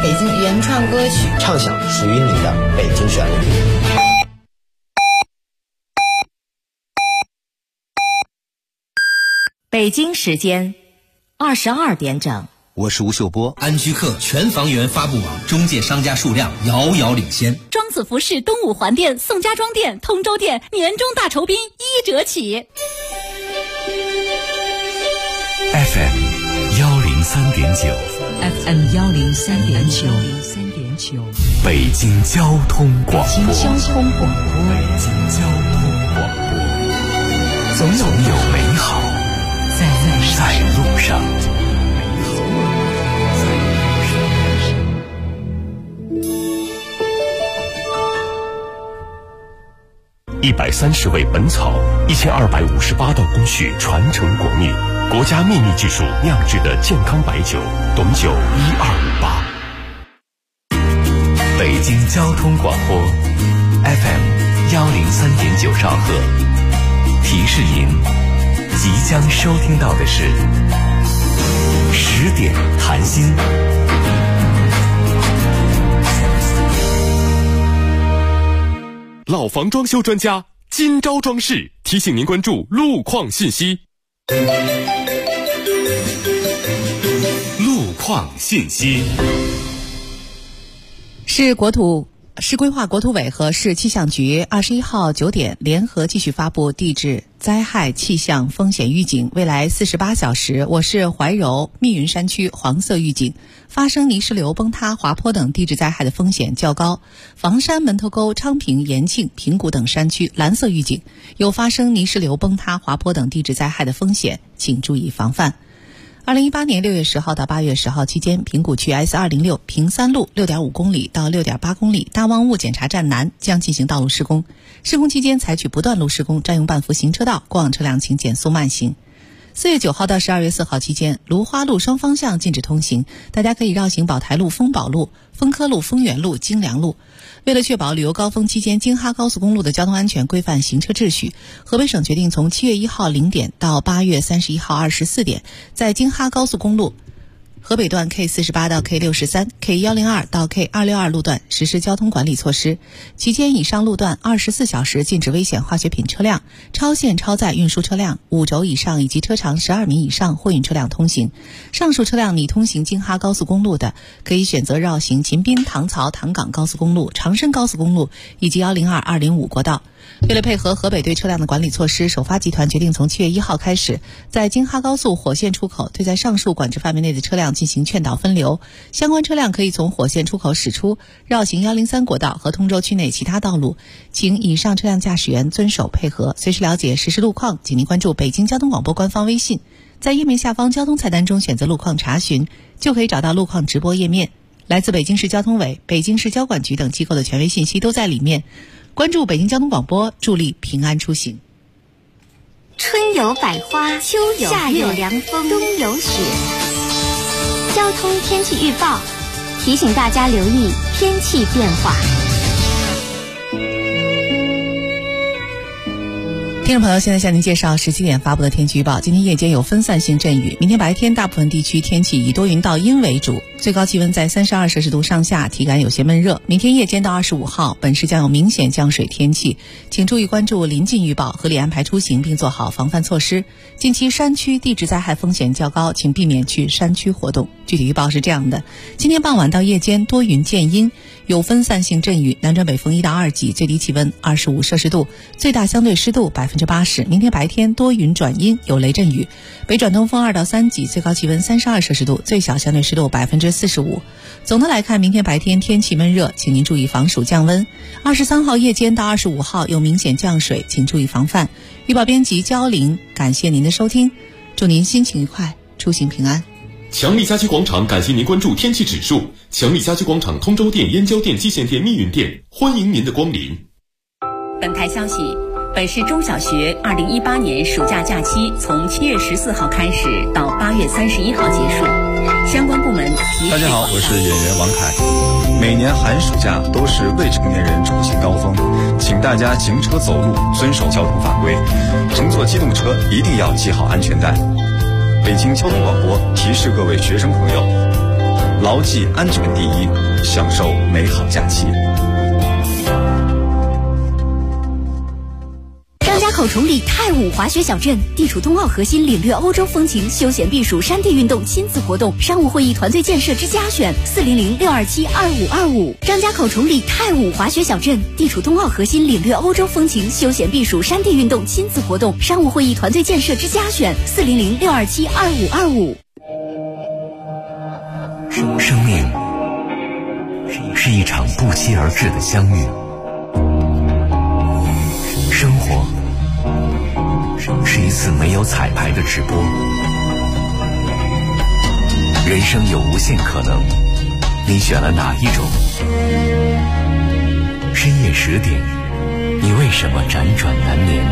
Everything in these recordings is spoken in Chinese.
北京原创歌曲， 畅想属于你的北京旋律。 北京时间22点整。 我是吴秀波。 安居客全房源发布网中介商家数量遥遥领先。 庄子服饰东五环店、宋家庄店、通州店年终大酬宾1折起。 FM 103.9 FM 103.9 北京交通广播。 北京交通广播，总有美好在路上。 130味本草，1258道工序传承国秘，国家秘密技术酿制的健康白酒，董酒1258。北京交通广播 FM 103.9兆赫，提示您即将收听到的是10点谈心。老房装修专家金招装饰提醒您关注路况信息。路况信息市规划国土委和市气象局21号9点联合继续发布地质灾害气象风险预警。未来48小时，我市怀柔、密云山区黄色预警，发生泥石流、崩塌、滑坡等地质灾害的风险较高。房山、门头沟、昌平、延庆、平谷等山区蓝色预警，有发生泥石流、崩塌、滑坡等地质灾害的风险，请注意防范。2018年6月10号到8月10号期间，平谷区 S206 平三路 6.5 公里到 6.8 公里大望物检查站南将进行道路施工，施工期间采取不断路施工，占用半幅行车道，过往车辆请减速慢行。4月9号到12月4号期间，芦花路双方向禁止通行，大家可以绕行宝台路、丰宝路、丰科路、丰源路、京良路。为了确保旅游高峰期间京哈高速公路的交通安全，规范行车秩序，河北省决定从7月1号0点到8月31号24点，在京哈高速公路河北段 K48 到 K63、K102 到 K262 路段实施交通管理措施。期间以上路段24小时禁止危险化学品车辆、超限超载运输车辆、5轴以上以及车长12米以上货运车辆通行。上述车辆拟通行京哈高速公路的，可以选择绕行秦滨、唐曹、唐港高速公路、长深高速公路以及102、205国道。为了配合河北对车辆的管理措施，首发集团决定从7月1号开始，在京哈高速火线出口对在上述管制范围内的车辆进行劝导分流，相关车辆可以从火线出口驶出，绕行103国道和通州区内其他道路。请以上车辆驾驶员遵守配合。随时了解实时路况，请您关注北京交通广播官方微信，在页面下方交通菜单中选择路况查询，就可以找到路况直播页面。来自北京市交通委、北京市交管局等机构的权威信息都在里面。关注北京交通广播，助力平安出行。 春有百花，秋有夏有凉风，冬有雪。交通天气预报提醒大家留意天气变化。 听众朋友，现在向您介绍17点发布的天气预报。今天夜间有分散性阵雨，明天白天大部分地区天气以多云到阴为主，最高气温在32摄氏度上下，体感有些闷热。明天夜间到25号，本市将有明显降水天气，请注意关注临近预报，合理安排出行，并做好防范措施。近期山区地质灾害风险较高，请避免去山区活动。具体预报是这样的：今天傍晚到夜间多云见阴，有分散性阵雨，南转北风1到2级，最低气温25摄氏度，最大相对湿度80%。明天白天多云转阴，有雷阵雨，北转东风2到3级，最高气温32摄氏度，最小相对湿度45%。总的来看，明天白天天气闷热，请您注意防暑降温。23号夜间到25号有明显降水，请注意防范。预报编辑焦玲，感谢您的收听，祝您心情愉快，出行平安。 强力家居广场感谢您关注天气指数。强力家居广场通州店、燕郊店、蓟县店、密云店，欢迎您的光临。 本台消息，本市中小学2018年暑假假期从7月14号开始到8月31号结束，相关部门大家好，我是演员王凯。每年寒暑假都是未成年人出行高峰，请大家行车走路遵守交通法规，乘坐机动车一定要系好安全带。北京交通广播提示各位学生朋友， 牢记安全第一，享受美好假期。 张家口崇礼泰武滑雪小镇地处冬奥核心，领略欧洲风情，休闲避暑山地运动亲子活动，商务会议团队建设之家选400-627-2525。张家口崇礼泰武滑雪小镇地处冬奥核心，领略欧洲风情，休闲避暑山地运动亲子活动，商务会议团队建设之家选400-627-2525。 生命是一场不期而至的相遇，生活是一次没有彩排的直播，人生有无限可能，你选了哪一种？深夜10点，你为什么辗转难眠？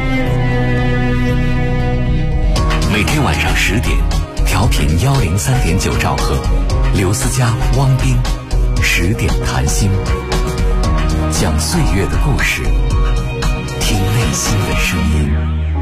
每天晚上10点，调频103.9兆赫，刘思佳、汪斌10点谈心，讲岁月的故事，听内心的声音。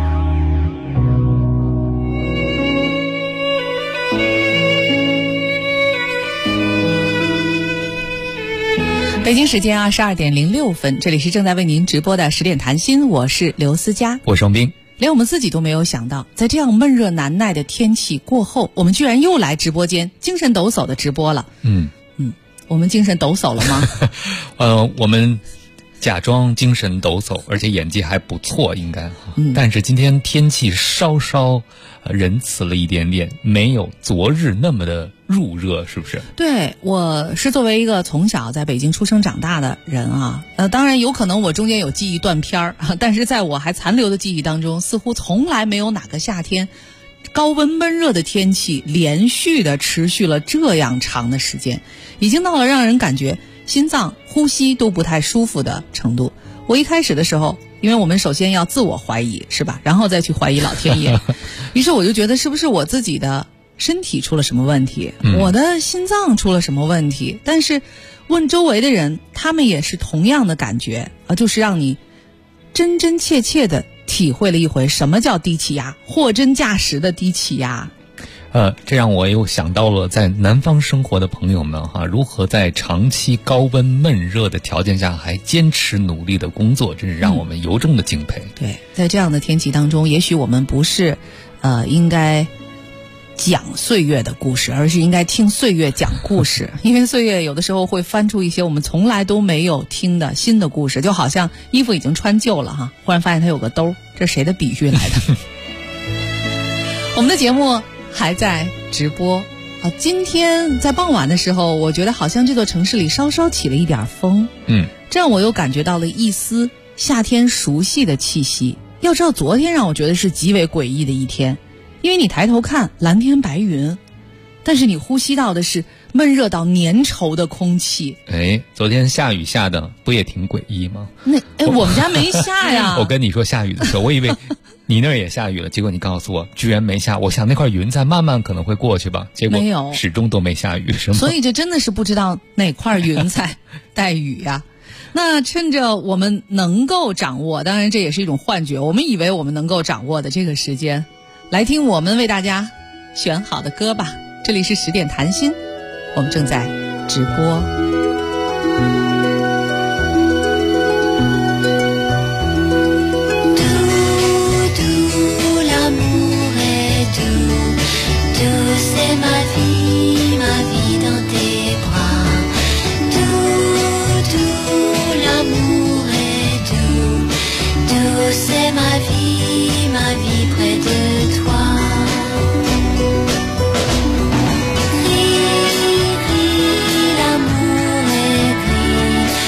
北京时间22点06分，这里是正在为您直播的10点谈心，我是刘思佳， 我是王斌。 连我们自己都没有想到，在这样闷热难耐的天气过后，我们居然又来直播间精神抖擞的直播了。我们精神抖擞了吗？ 我们假装精神抖擞，而且演技还不错，应该。但是今天天气稍稍仁慈了一点点，没有昨日那么的入热，是不是？ 对，我是作为一个从小在北京出生长大的人啊，当然有可能我中间有记忆断片儿，但是在我还残留的记忆当中，似乎从来没有哪个夏天高温闷热的天气连续的持续了这样长的时间，已经到了让人感觉心脏呼吸都不太舒服的程度。我一开始的时候，因为我们首先要自我怀疑，是吧？然后再去怀疑老天爷。于是我就觉得是不是我自己的身体出了什么问题，我的心脏出了什么问题。但是问周围的人，他们也是同样的感觉，就是让你真真切切的体会了一回什么叫低气压，货真价实的低气压。 这让我又想到了在南方生活的朋友们如何在长期高温闷热的条件下还坚持努力的工作，真是让我们由衷的敬佩。 对，在这样的天气当中，也许我们不是应该讲岁月的故事，而是应该听岁月讲故事。因为岁月有的时候会翻出一些我们从来都没有听的新的故事，就好像衣服已经穿旧了忽然发现它有个兜，这是谁的比喻来的？我们的节目还在直播今天在傍晚的时候，我觉得好像这座城市里稍稍起了一点风，这样我又感觉到了一丝夏天熟悉的气息。要知道昨天让我觉得是极为诡异的一天，因为你抬头看蓝天白云，但是你呼吸到的是闷热到粘稠的空气。 昨天下雨下的不也挺诡异吗？ 我们家没下呀。 我跟你说下雨的时候，我以为你那儿也下雨了，结果你告诉我居然没下。我想那块云彩慢慢可能会过去吧，结果没有，始终都没下雨，是吗？ 所以这真的是不知道哪块云彩带雨呀。那趁着我们能够掌握，当然这也是一种幻觉，我们以为我们能够掌握的这个时间，来听我们为大家选好的歌吧。这里是10点谈心，我们正在直播。 L'amour est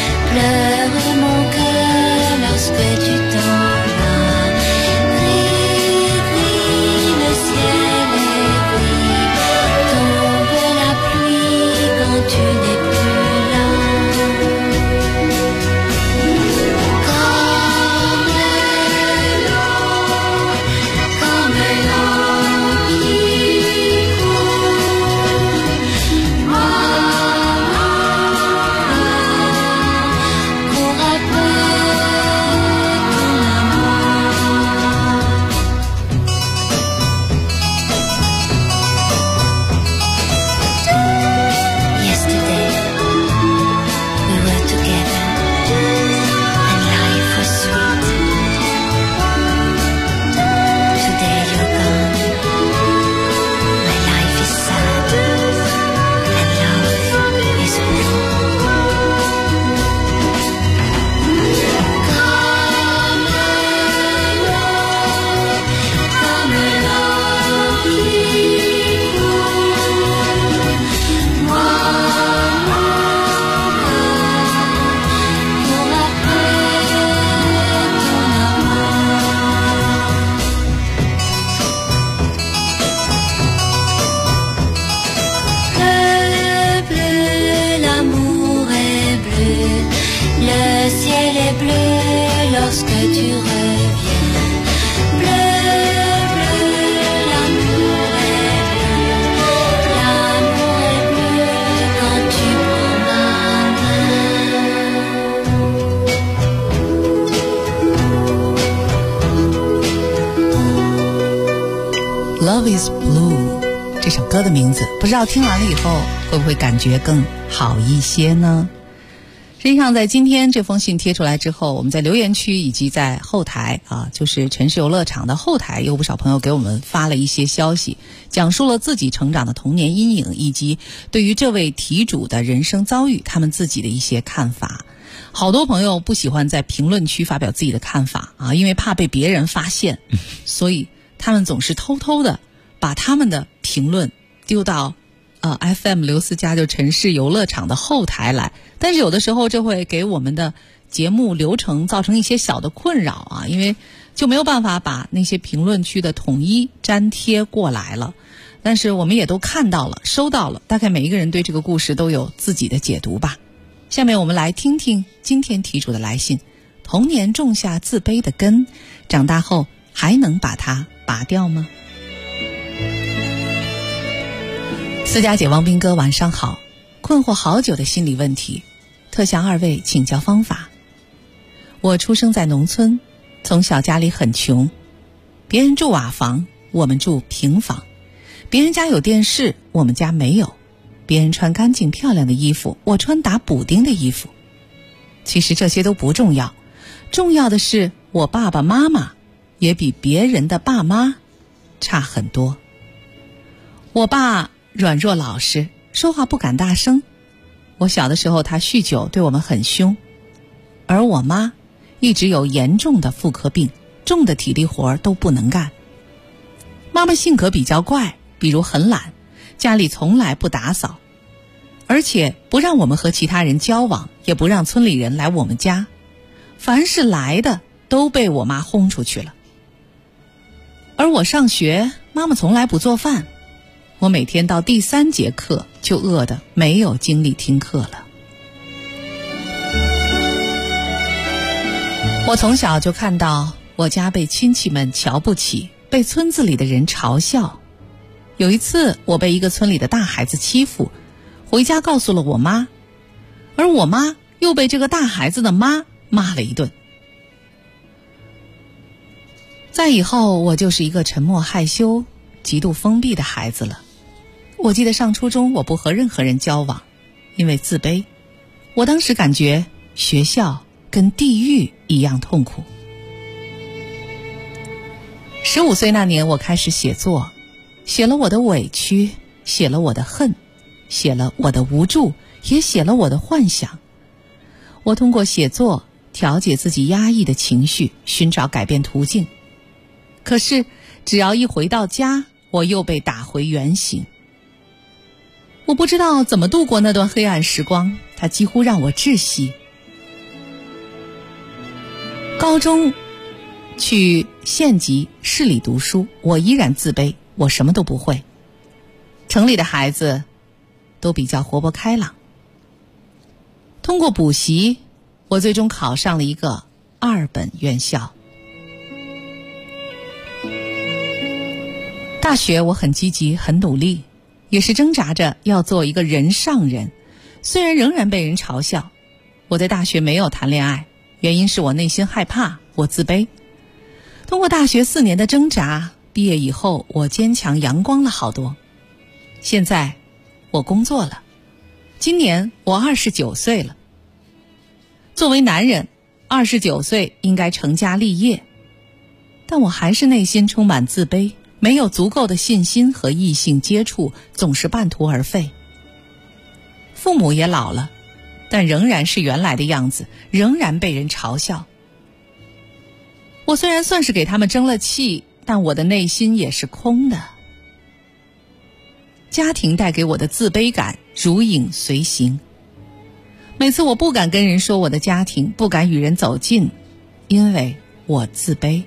is Blue 这首歌的名字，不知道听完了以后会不会感觉更好一些呢？实际上在今天这封信贴出来之后，我们在留言区以及在后台就是城市游乐场的后台，有不少朋友给我们发了一些消息，讲述了自己成长的童年阴影，以及对于这位题主的人生遭遇他们自己的一些看法。好多朋友不喜欢在评论区发表自己的看法因为怕被别人发现，所以他们总是偷偷的把他们的评论丢到FM 刘思佳就城市游乐场的后台来，但是有的时候这会给我们的节目流程造成一些小的困扰因为就没有办法把那些评论区的统一粘贴过来了。但是我们也都看到了，收到了，大概每一个人对这个故事都有自己的解读吧。下面我们来听听今天题主的来信，童年种下自卑的根，长大后还能把它拔掉吗？思佳姐、王斌哥晚上好，困惑好久的心理问题，特向二位请教方法。我出生在农村，从小家里很穷，别人住瓦房，我们住平房，别人家有电视，我们家没有，别人穿干净漂亮的衣服，我穿打补丁的衣服。其实这些都不重要，重要的是我爸爸妈妈也比别人的爸妈差很多。我爸软弱老实，说话不敢大声。我小的时候他酗酒，对我们很凶。而我妈一直有严重的妇科病，重的体力活都不能干。妈妈性格比较怪，比如很懒，家里从来不打扫，而且不让我们和其他人交往，也不让村里人来我们家，凡是来的都被我妈轰出去了。而我上学，妈妈从来不做饭，我每天到第3节课就饿得没有精力听课了。我从小就看到我家被亲戚们瞧不起，被村子里的人嘲笑。有一次我被一个村里的大孩子欺负，回家告诉了我妈，而我妈又被这个大孩子的妈骂了一顿。再以后我就是一个沉默害羞、极度封闭的孩子了。我记得上初中我不和任何人交往，因为自卑。我当时感觉学校跟地狱一样痛苦。15岁那年我开始写作，写了我的委屈，写了我的恨，写了我的无助，也写了我的幻想。我通过写作调节自己压抑的情绪，寻找改变途径。可是只要一回到家，我又被打回原形。我不知道怎么度过那段黑暗时光，它几乎让我窒息。高中去县级市里读书，我依然自卑，我什么都不会。城里的孩子都比较活泼开朗。通过补习，我最终考上了一个2本院校。大学我很积极，很努力，也是挣扎着要做一个人上人，虽然仍然被人嘲笑。我在大学没有谈恋爱，原因是我内心害怕，我自卑。通过大学4年的挣扎，毕业以后我坚强阳光了好多。现在我工作了，今年我29岁了。作为男人，29岁应该成家立业，但我还是内心充满自卑，没有足够的信心和异性接触，总是半途而废。父母也老了，但仍然是原来的样子，仍然被人嘲笑。我虽然算是给他们争了气，但我的内心也是空的。家庭带给我的自卑感如影随形。每次我不敢跟人说我的家庭，不敢与人走近，因为我自卑。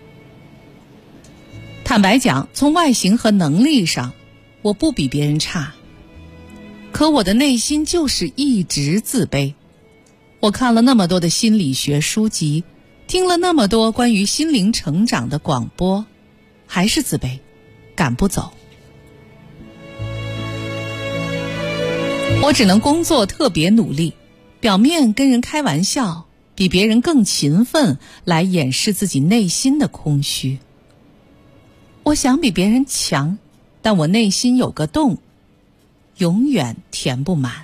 坦白讲，从外形和能力上，我不比别人差，可我的内心就是一直自卑。我看了那么多的心理学书籍，听了那么多关于心灵成长的广播，还是自卑，赶不走。我只能工作特别努力，表面跟人开玩笑，比别人更勤奋，来掩饰自己内心的空虚。我想比别人强， 但我内心有个洞，永远填不满。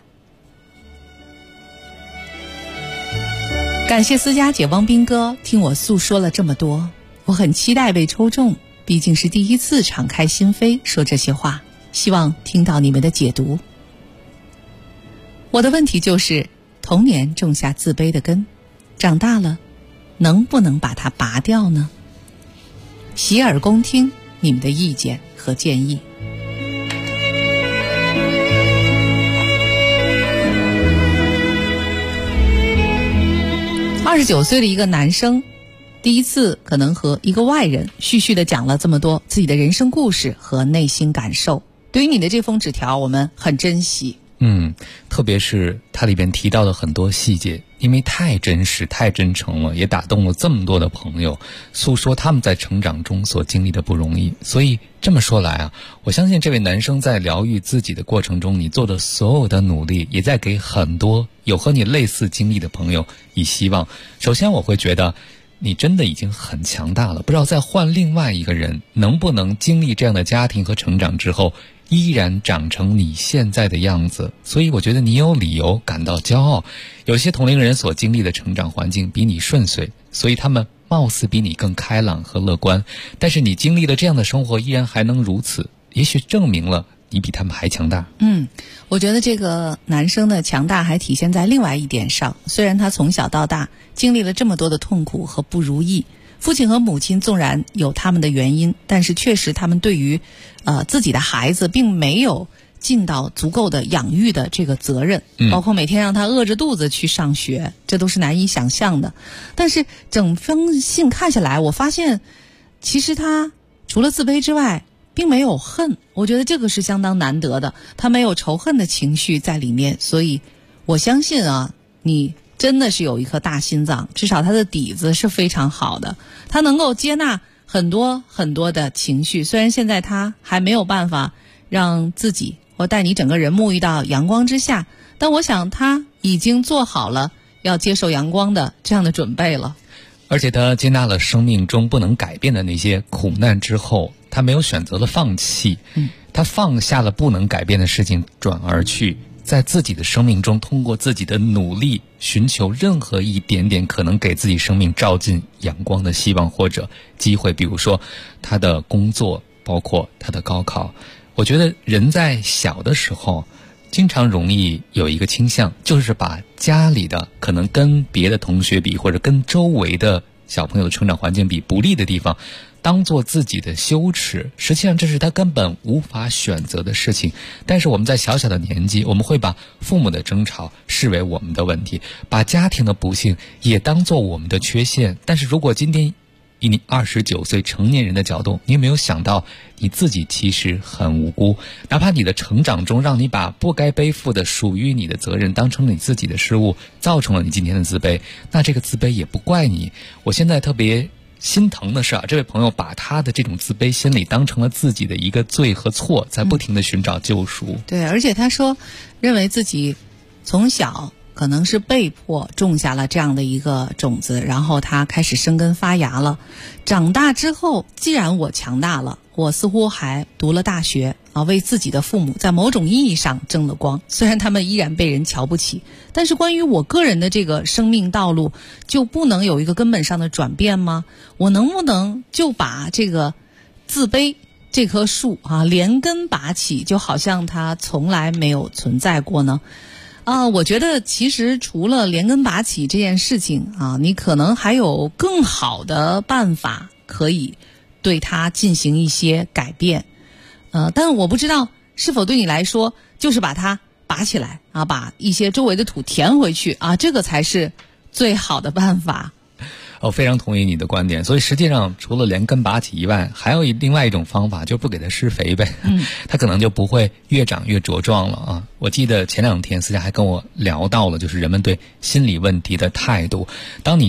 感谢私家姐汪斌哥听我诉说了这么多，我很期待被抽中，毕竟是第一次敞开心扉说这些话，希望听到你们的解读。我的问题就是，童年种下自卑的根，长大了能不能把它拔掉呢？洗耳恭听你们的意见和建议。29岁的一个男生，第一次可能和一个外人絮絮地讲了这么多自己的人生故事和内心感受。对于你的这封纸条，我们很珍惜。 特别是它里边提到的很多细节，因为太真实太真诚了，也打动了这么多的朋友，诉说他们在成长中所经历的不容易。所以这么说来啊，我相信这位男生在疗愈自己的过程中，你做的所有的努力，也在给很多有和你类似经历的朋友以希望。首先我会觉得你真的已经很强大了，不知道再换另外一个人能不能经历这样的家庭和成长之后依然长成你现在的样子。所以我觉得你有理由感到骄傲。有些同龄人所经历的成长环境比你顺遂，所以他们貌似比你更开朗和乐观，但是你经历了这样的生活依然还能如此，也许证明了你比他们还强大。 我觉得这个男生的强大还体现在另外一点上，虽然他从小到大经历了这么多的痛苦和不如意，父亲和母亲纵然有他们的原因，但是确实他们对于自己的孩子并没有尽到足够的养育的这个责任，包括每天让他饿着肚子去上学，这都是难以想象的。但是整封信看下来，我发现其实他除了自卑之外并没有恨，我觉得这个是相当难得的，他没有仇恨的情绪在里面。所以我相信啊，你真的是有一颗大心脏，至少他的底子是非常好的，他能够接纳很多很多的情绪。虽然现在他还没有办法让自己或带你整个人沐浴到阳光之下，但我想他已经做好了要接受阳光的这样的准备了。 而且他接纳了生命中不能改变的那些苦难之后，他没有选择了放弃，他放下了不能改变的事情，转而去在自己的生命中通过自己的努力寻求任何一点点可能给自己生命照进阳光的希望或者机会。比如说他的工作，包括他的高考。我觉得人在小的时候经常容易有一个倾向，就是把家里的可能跟别的同学比，或者跟周围的小朋友的成长环境比不利的地方当做自己的羞耻，实际上这是他根本无法选择的事情。但是我们在小小的年纪，我们会把父母的争吵视为我们的问题，把家庭的不幸也当作我们的缺陷。但是如果今天以你29岁成年人的角度，你有没有想到你自己其实很无辜，哪怕你的成长中让你把不该背负的属于你的责任当成你自己的失误，造成了你今天的自卑，那这个自卑也不怪你。我现在特别心疼的是这位朋友把他的这种自卑心理当成了自己的一个罪和错，在不停地寻找救赎。 对，而且他说认为自己从小可能是被迫种下了这样的一个种子，然后它开始生根发芽了。长大之后，既然我强大了，我似乎还读了大学为自己的父母在某种意义上争了光。虽然他们依然被人瞧不起，但是关于我个人的这个生命道路，就不能有一个根本上的转变吗？我能不能就把这个自卑这棵树连根拔起，就好像它从来没有存在过呢？我觉得其实除了连根拔起这件事情你可能还有更好的办法可以对它进行一些改变。但我不知道是否对你来说，就是把它拔起来把一些周围的土填回去这个才是最好的办法。 我非常同意你的观点，所以实际上除了连根拔起以外，还有另外一种方法，就不给它施肥呗，它可能就不会越长越茁壮了我记得前2天思佳还跟我聊到了，就是人们对心理问题的态度。当你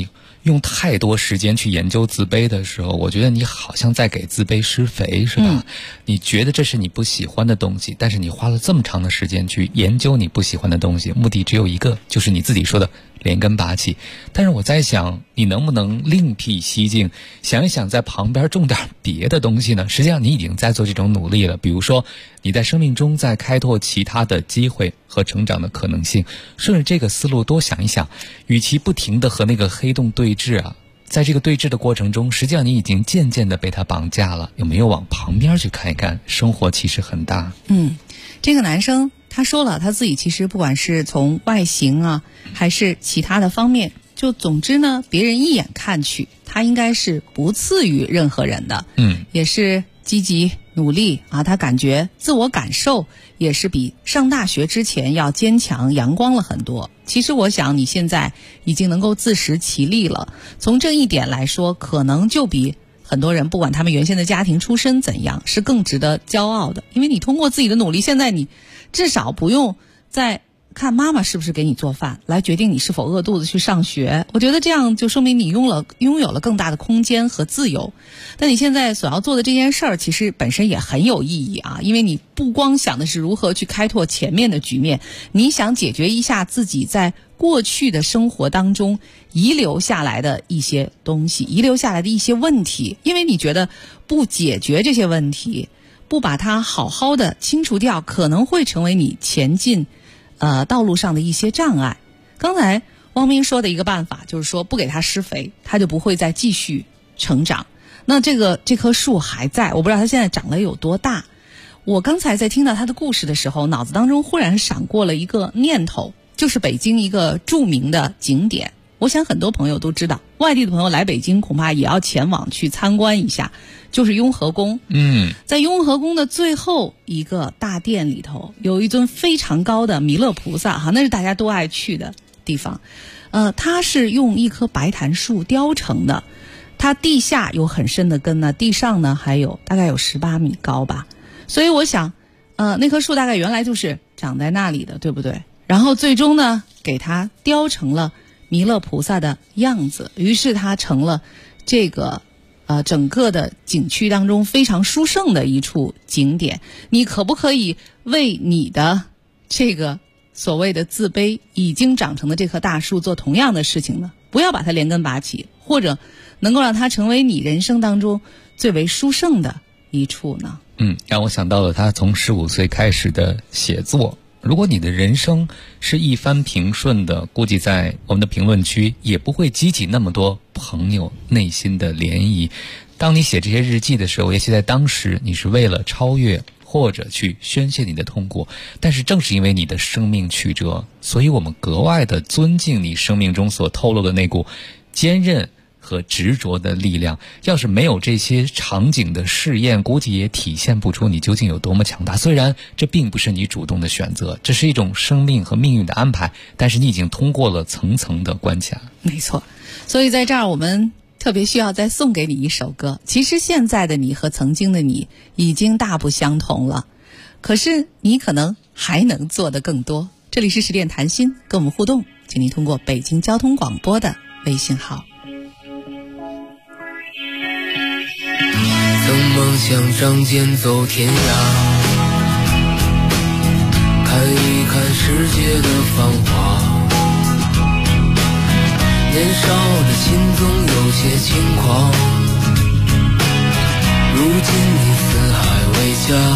用太多时间去研究自卑的时候，我觉得你好像在给自卑施肥，是吧？你觉得这是你不喜欢的东西，但是你花了这么长的时间去研究你不喜欢的东西，目的只有一个，就是你自己说的连根拔起。但是我在想，你能不能另辟蹊径，想一想在旁边种点别的东西呢？实际上你已经在做这种努力了，比如说你在生命中在开拓其他的机会和成长的可能性。顺着这个思路多想一想，与其不停地和那个黑洞对峙啊，在这个对峙的过程中，实际上你已经渐渐地被它绑架了。有没有往旁边去看一看？生活其实很大。 这个男生他说了，他自己其实不管是从外形啊，还是其他的方面，就总之呢，别人一眼看去，他应该是不次于任何人的。也是积极努力啊，他感觉自我感受也是比上大学之前要坚强阳光了很多。其实我想你现在已经能够自食其力了，从这一点来说，可能就比很多人不管他们原先的家庭出身怎样，是更值得骄傲的。因为你通过自己的努力，现在你至少不用再看妈妈是不是给你做饭来决定你是否饿肚子去上学。我觉得这样就说明你拥有了更大的空间和自由。但你现在所要做的这件事儿其实本身也很有意义啊，因为你不光想的是如何去开拓前面的局面，你想解决一下自己在过去的生活当中遗留下来的一些东西，遗留下来的一些问题。因为你觉得不解决这些问题，不把它好好的清除掉，可能会成为你前进道路上的一些障碍。刚才汪明说的一个办法就是说，不给它施肥，它就不会再继续成长。那这棵树还在，我不知道它现在长了有多大。我刚才在听到它的故事的时候，脑子当中忽然闪过了一个念头，就是北京一个著名的景点。我想很多朋友都知道，外地的朋友来北京恐怕也要前往去参观一下，就是雍和宫。在雍和宫的最后一个大殿里头，有一尊非常高的弥勒菩萨哈，那是大家都爱去的地方。它是用一棵白檀树雕成的，它地下有很深的根呢，地上呢还有大概有18米高吧。所以我想，那棵树大概原来就是长在那里的，对不对？然后最终呢，给它雕成了弥勒菩萨的样子，于是它成了这个整个的景区当中非常殊胜的一处景点。你可不可以为你的这个所谓的自卑已经长成的这棵大树做同样的事情呢？不要把它连根拔起，或者能够让它成为你人生当中最为殊胜的一处呢？ 让我想到了他从15岁开始的写作。如果你的人生是一帆平顺的，估计在我们的评论区也不会激起那么多朋友内心的涟漪。当你写这些日记的时候，也许在当时你是为了超越或者去宣泄你的痛苦，但是正是因为你的生命曲折，所以我们格外的尊敬你生命中所透露的那股坚韧和执着的力量。要是没有这些场景的试验，估计也体现不出你究竟有多么强大。虽然这并不是你主动的选择，这是一种生命和命运的安排，但是你已经通过了层层的关卡。 没错，所以在这儿我们特别需要再送给你一首歌。其实现在的你和曾经的你已经大不相同了，可是你可能还能做得更多。这里是10点谈心，跟我们互动，请您通过北京交通广播的微信号。 曾梦想仗剑走天涯，看一看世界的繁华，年少的心总有些轻狂，如今你四海为家，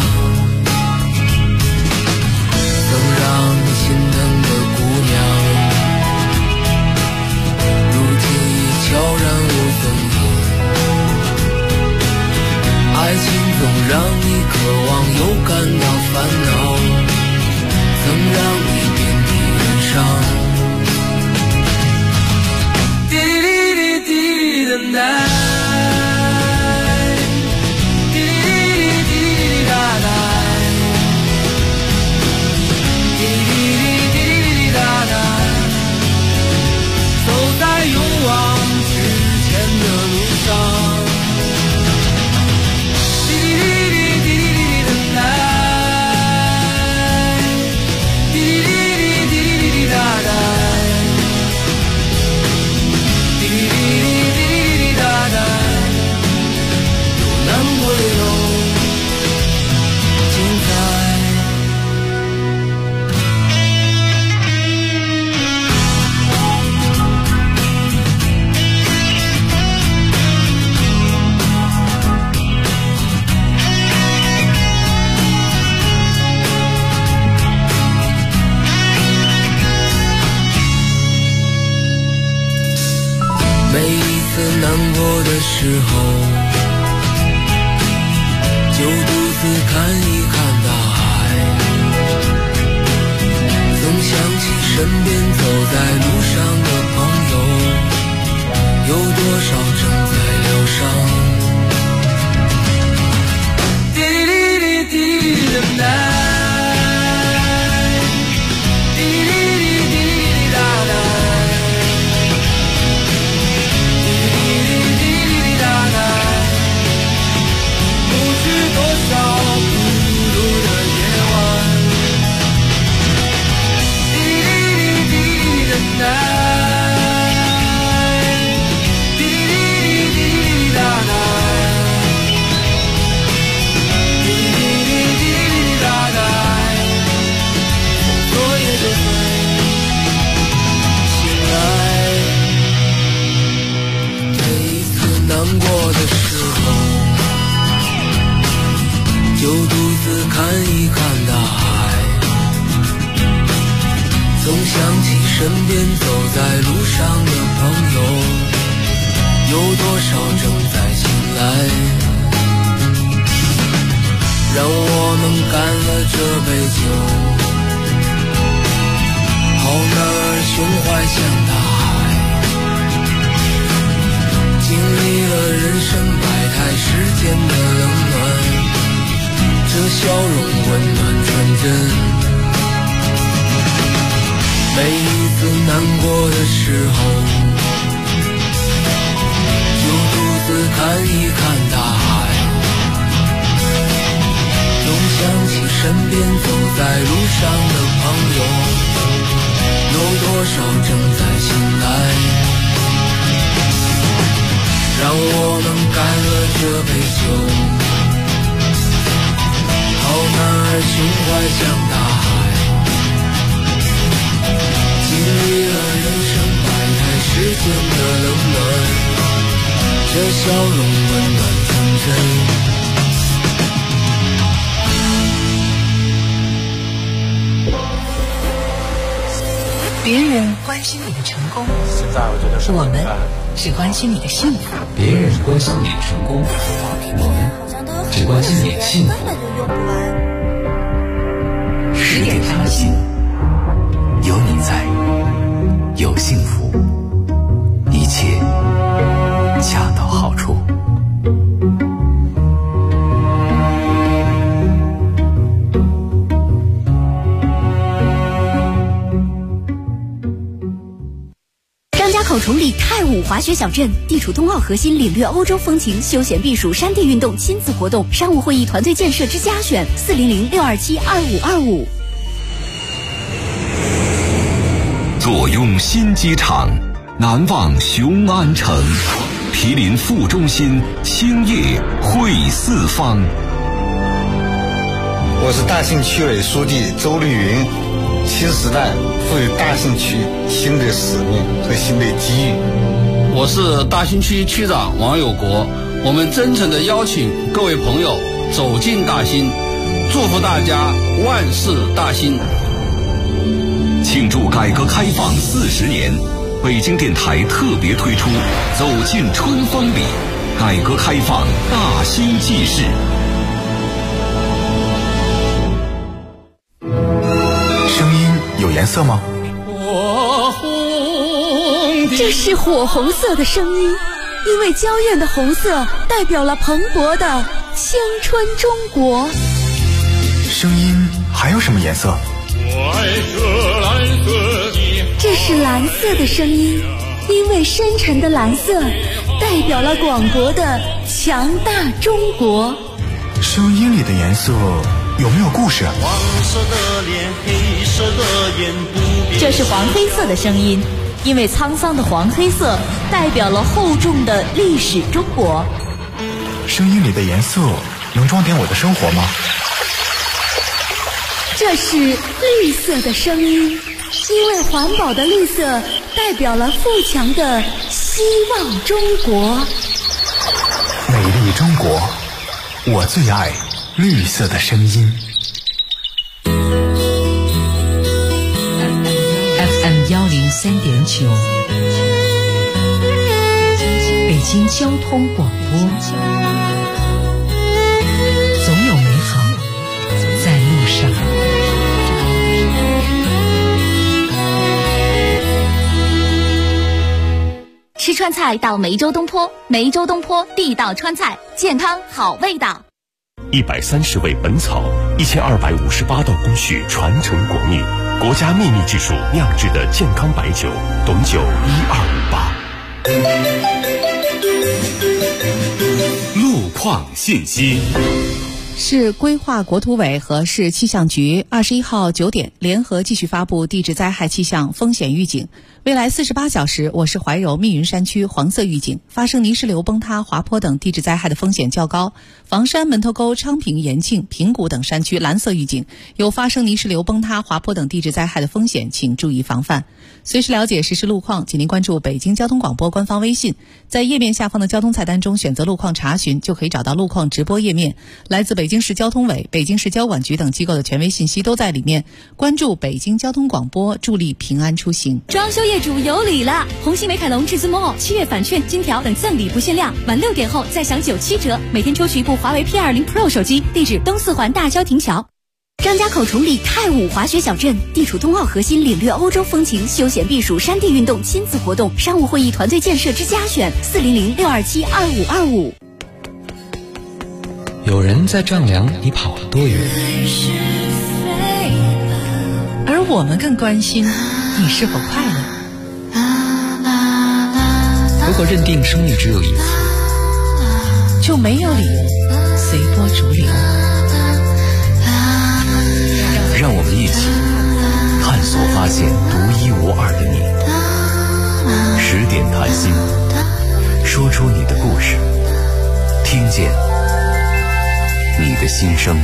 曾让你心疼的姑娘，如今已悄然无踪影。爱情总让你渴望又感到烦恼，曾让你遍体鳞伤。滴滴滴滴的 night， 滴滴滴滴滴哒哒。 过的时候，就独自看一看大海，总想起身边走在路上的朋友，有多少正在疗伤。滴滴滴滴滴的就独自看一看大海，总想起身边走在路上的朋友，有多少正在醒来。让我们干了这杯酒，好男儿胸怀像大海，经历了人生百态世间的冷暖，这笑容温暖纯真。每一次难过的时候，就独自看一看大海，总想起身边走在路上的朋友，有多少正在醒来。让我们干了这杯酒，好男儿胸怀像大海，经历了人生百态世间的冷暖，这笑容温暖纯真。 别人关心你的成功， 现在我觉得是我们只关心你的幸福。 别人关心你的成功，我们只关心你的幸福。 10点开心， 有你在，有幸福，一切恰到好处。 口崇礼泰武滑雪小镇，地处冬奥核心，领略欧洲风情，休闲避暑，山地运动，亲子活动，商务会议团队建设之家选，400-627-2525。 坐拥新机场，难忘雄安城，毗邻副中心，兴业汇四方。 我是大兴区委书记周绿云。新时代赋予大兴区新的使命和新的机遇。 我是大兴区区长王有国，我们真诚地邀请各位朋友走进大兴，祝福大家万事大兴。 庆祝改革开放40年，北京电台特别推出走进春风里，改革开放大兴纪事。 有颜色吗？ 这是火红色的声音，因为娇艳的红色代表了蓬勃的青春中国。 声音还有什么颜色？ 这是蓝色的声音，因为深沉的蓝色代表了广博的强大中国。 声音里的颜色有没有故事？ 黄色的脸，黑色的眼， 这是黄黑色的声音，因为沧桑的黄黑色代表了厚重的历史中国。 声音里的颜色能装点我的生活吗？ 这是绿色的声音，因为环保的绿色代表了富强的希望中国。 美丽中国，我最爱绿色的声音。 FM 103.9，北京交通广播，总有美好在路上。 吃川菜到梅州东坡，梅州东坡地道川菜，健康好味道。 130味本草，1258道工序传承国秘，国家秘密技术酿制的健康白酒，董酒1258。路况信息。 市规划国土委和市气象局21号9点联合继续发布地质灾害气象风险预警。未来48小时，我市怀柔密云山区黄色预警，发生泥石流崩塌、滑坡等地质灾害的风险较高。房山、门头沟、昌平、延庆、平谷等山区蓝色预警，有发生泥石流崩塌、滑坡等地质灾害的风险，请注意防范。随时了解实时路况，请您关注北京交通广播官方微信，在页面下方的交通菜单中选择路况查询，就可以找到路况直播页面。来自北京市交通委、北京市交管局等机构的权威信息都在里面。关注北京交通广播，助力平安出行。 装修业主有礼了！红星美凯龙至尊 Mall7月返券、金条等赠礼不限量，晚6点后再享97折，每天抽取一部华为 P20 Pro 手机。地址东四环大郊亭桥。张家口崇礼太武滑雪小镇地处冬奥核心，领略欧洲风情，休闲避暑，山地运动，亲子活动，商务会议，团队建设之家选，400-627-2525。 有人在丈量你跑了多远， 而我们更关心你是否快乐。 如果认定生命只有一次， 就没有理由随波逐流。 让我们一起探索发现独一无二的你。10点谈心，说出你的故事，听见你的心声。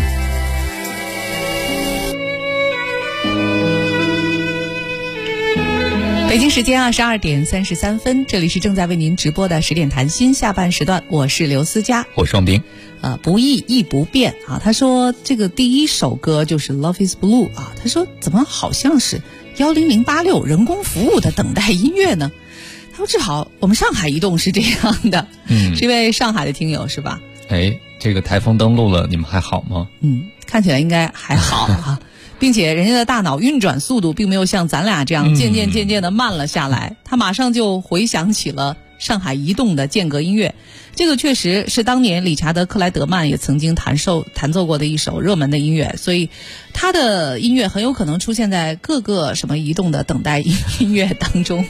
北京时间22点33分，这里是正在为您直播的10点谈心下半时段，我是刘思佳， 我是王斌。 不易亦不变啊。他说这个第一首歌就是 Love is Blue 啊，他说怎么好像是10086人工服务的等待音乐呢？他说至少我们上海移动是这样的，是一位上海的听友是吧？ 这个台风登陆了，你们还好吗？ 看起来应该还好啊。并且人家的大脑运转速度并没有像咱俩这样渐渐的慢了下来，他马上就回想起了上海移动的间隔音乐。这个确实是当年理查德·克莱德曼也曾经弹奏过的一首热门的音乐，所以他的音乐很有可能出现在各个什么移动的等待音乐当中。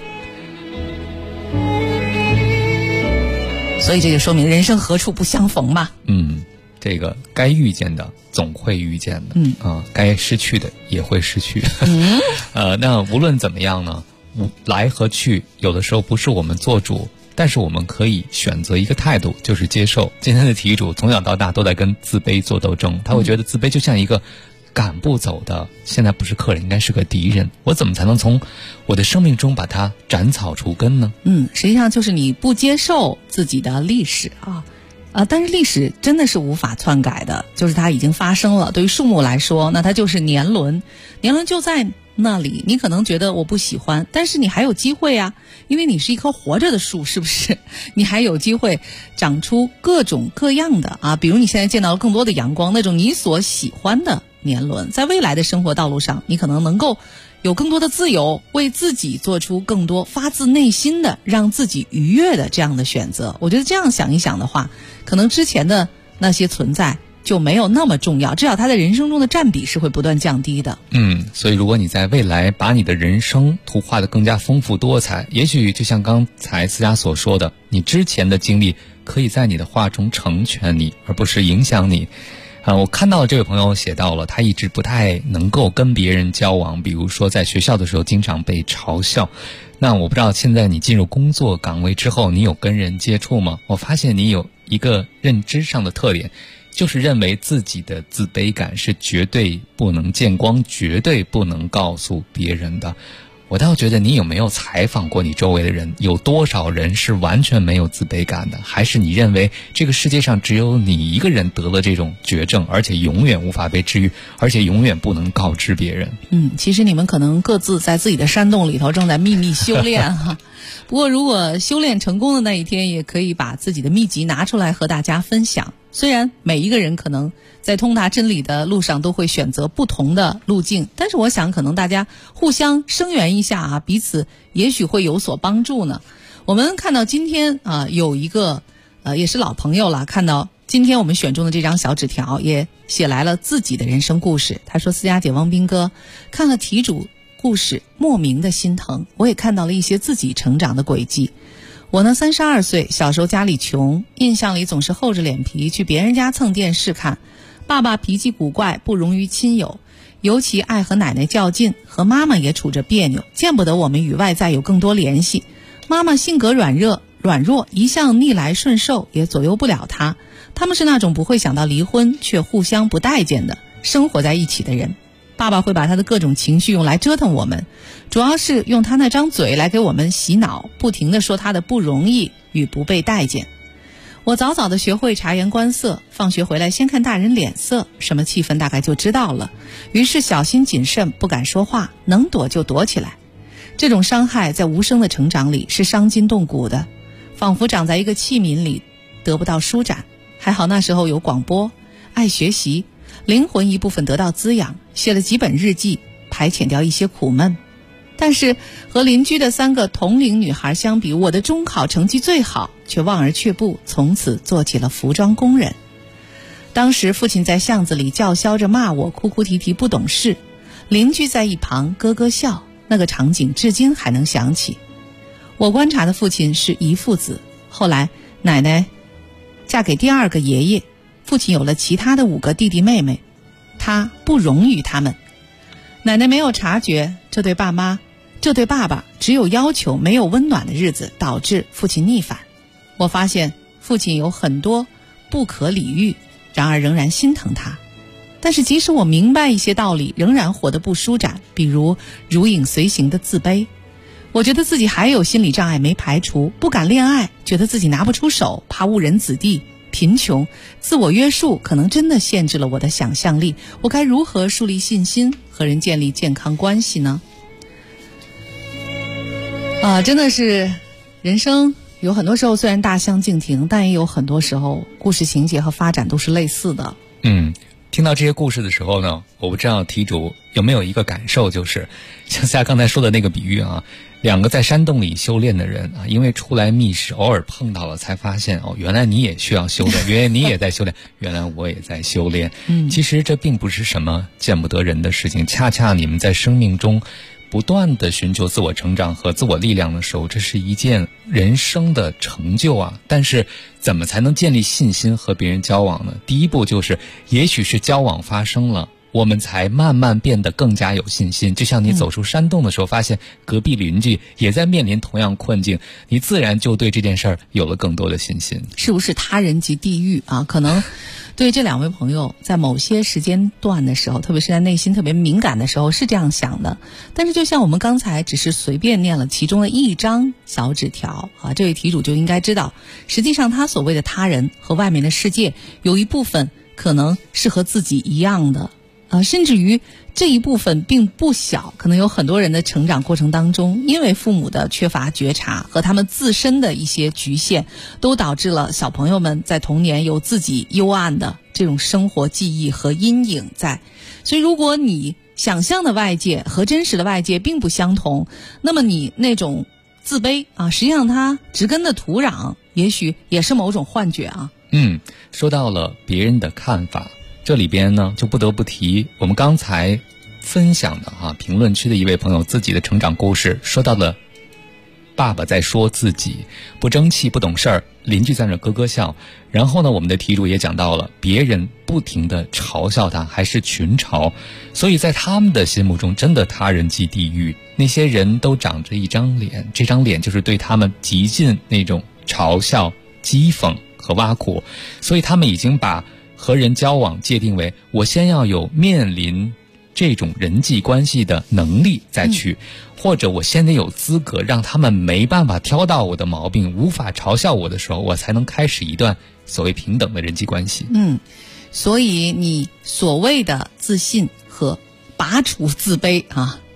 所以这就说明人生何处不相逢嘛。 这个该遇见的总会遇见的，该失去的也会失去。那无论怎么样呢，来和去有的时候不是我们做主，但是我们可以选择一个态度，就是接受。今天的题主从小到大都在跟自卑做斗争，他会觉得自卑就像一个赶不走的，现在不是客人，应该是个敌人，我怎么才能从我的生命中把它斩草除根呢？ 实际上就是你不接受自己的历史但是历史真的是无法篡改的，就是它已经发生了。对于树木来说，那它就是年轮就在那里。你可能觉得我不喜欢，但是你还有机会啊，因为你是一棵活着的树，是不是？你还有机会长出各种各样的比如你现在见到了更多的阳光，那种你所喜欢的年轮，在未来的生活道路上，你可能能够有更多的自由，为自己做出更多发自内心的让自己愉悦的这样的选择。我觉得这样想一想的话，可能之前的那些存在就没有那么重要，至少它在人生中的占比是会不断降低的。 所以如果你在未来把你的人生图画得更加丰富多彩，也许就像刚才思佳所说的，你之前的经历可以在你的画中成全你，而不是影响你。我看到这位朋友写到了，他一直不太能够跟别人交往，比如说在学校的时候经常被嘲笑。那我不知道现在你进入工作岗位之后，你有跟人接触吗？我发现你有一个认知上的特点，就是认为自己的自卑感是绝对不能见光，绝对不能告诉别人的。我倒觉得你有没有采访过你周围的人，有多少人是完全没有自卑感的？还是你认为这个世界上只有你一个人得了这种绝症，而且永远无法被治愈，而且永远不能告知别人？ 其实你们可能各自在自己的山洞里头正在秘密修炼不过如果修炼成功的那一天，也可以把自己的秘籍拿出来和大家分享。虽然每一个人可能在通达真理的路上都会选择不同的路径，但是我想可能大家互相声援一下啊，彼此也许会有所帮助呢。我们看到今天有一个也是老朋友了，看到今天我们选中的这张小纸条，也写来了自己的人生故事。他说：思佳姐、汪斌哥，看了题主故事莫名的心疼，我也看到了一些自己成长的轨迹。我呢32岁，小时候家里穷，印象里总是厚着脸皮去别人家蹭电视看。爸爸脾气古怪，不容于亲友，尤其爱和奶奶较劲，和妈妈也处着别扭，见不得我们与外在有更多联系。妈妈性格软弱，一向逆来顺受，也左右不了她。他们是那种不会想到离婚却互相不待见的生活在一起的人。爸爸会把他的各种情绪用来折腾我们，主要是用他那张嘴来给我们洗脑，不停地说他的不容易与不被待见。我早早地学会察言观色，放学回来先看大人脸色，什么气氛大概就知道了，于是小心谨慎，不敢说话，能躲就躲起来。这种伤害在无声的成长里是伤筋动骨的，仿佛长在一个器皿里，得不到舒展。还好那时候有广播，爱学习，灵魂一部分得到滋养，写了几本日记，排遣掉一些苦闷。但是和邻居的3个同龄女孩相比，我的中考成绩最好，却望而却步，从此做起了服装工人。当时父亲在巷子里叫嚣着骂我，哭哭啼啼不懂事，邻居在一旁咯咯笑，那个场景至今还能想起。我观察的父亲是遗父子，后来奶奶嫁给第2个爷爷，父亲有了其他的5个弟弟妹妹，他不容于他们。奶奶没有察觉，这对爸爸只有要求没有温暖的日子，导致父亲逆反。我发现父亲有很多不可理喻，然而仍然心疼他。但是即使我明白一些道理，仍然活得不舒展，比如如影随形的自卑。我觉得自己还有心理障碍没排除，不敢恋爱，觉得自己拿不出手，怕误人子弟，贫穷，自我约束可能真的限制了我的想象力。我该如何树立信心，和人建立健康关系呢？真的是人生有很多时候虽然大相径庭，但也有很多时候故事情节和发展都是类似的。 听到这些故事的时候呢，我不知道题主有没有一个感受，就是像夏刚才说的那个比喻啊，2个在山洞里修炼的人啊，因为出来觅食，偶尔碰到了，才发现原来你也需要修炼，原来你也在修炼，原来我也在修炼。其实这并不是什么见不得人的事情，恰恰你们在生命中不断的寻求自我成长和自我力量的时候，这是一件人生的成就啊。但是怎么才能建立信心和别人交往呢？第一步就是也许是交往发生了，我们才慢慢变得更加有信心。就像你走出山洞的时候，发现隔壁邻居也在面临同样困境，你自然就对这件事儿有了更多的信心。 是不是他人即地狱啊？可能对这2位朋友在某些时间段的时候，特别是在内心特别敏感的时候是这样想的。但是就像我们刚才只是随便念了其中的一张小纸条啊，这位题主就应该知道，实际上他所谓的他人和外面的世界有一部分可能是和自己一样的，甚至于这一部分并不小，可能有很多人的成长过程当中，因为父母的缺乏觉察和他们自身的一些局限，都导致了小朋友们在童年有自己幽暗的这种生活记忆和阴影在。所以如果你想象的外界和真实的外界并不相同，那么你那种自卑啊，实际上它植根的土壤也许也是某种幻觉啊。 说到了别人的看法，这里边呢就不得不提我们刚才分享的评论区的一位朋友自己的成长故事，说到了爸爸在说自己不争气不懂事儿，邻居在那咯咯笑。然后呢，我们的题主也讲到了别人不停地嘲笑他，还是群嘲，所以在他们的心目中真的他人即地狱。那些人都长着一张脸，这张脸就是对他们极尽那种嘲笑、讥讽和挖苦，所以他们已经把和人交往界定为我先要有面临这种人际关系的能力再去，或者我先得有资格让他们没办法挑到我的毛病，无法嘲笑我的时候，我才能开始一段所谓平等的人际关系。所以你所谓的自信和拔除自卑